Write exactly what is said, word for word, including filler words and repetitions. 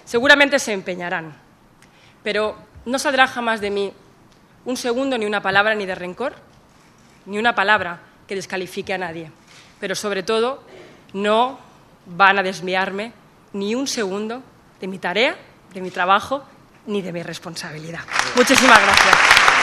Seguramente se empeñarán, pero no saldrá jamás de mí un segundo ni una palabra ni de rencor, ni una palabra que descalifique a nadie. Pero sobre todo, no van a desviarme ni un segundo de mi tarea, de mi trabajo, ni de mi responsabilidad. Muchísimas gracias.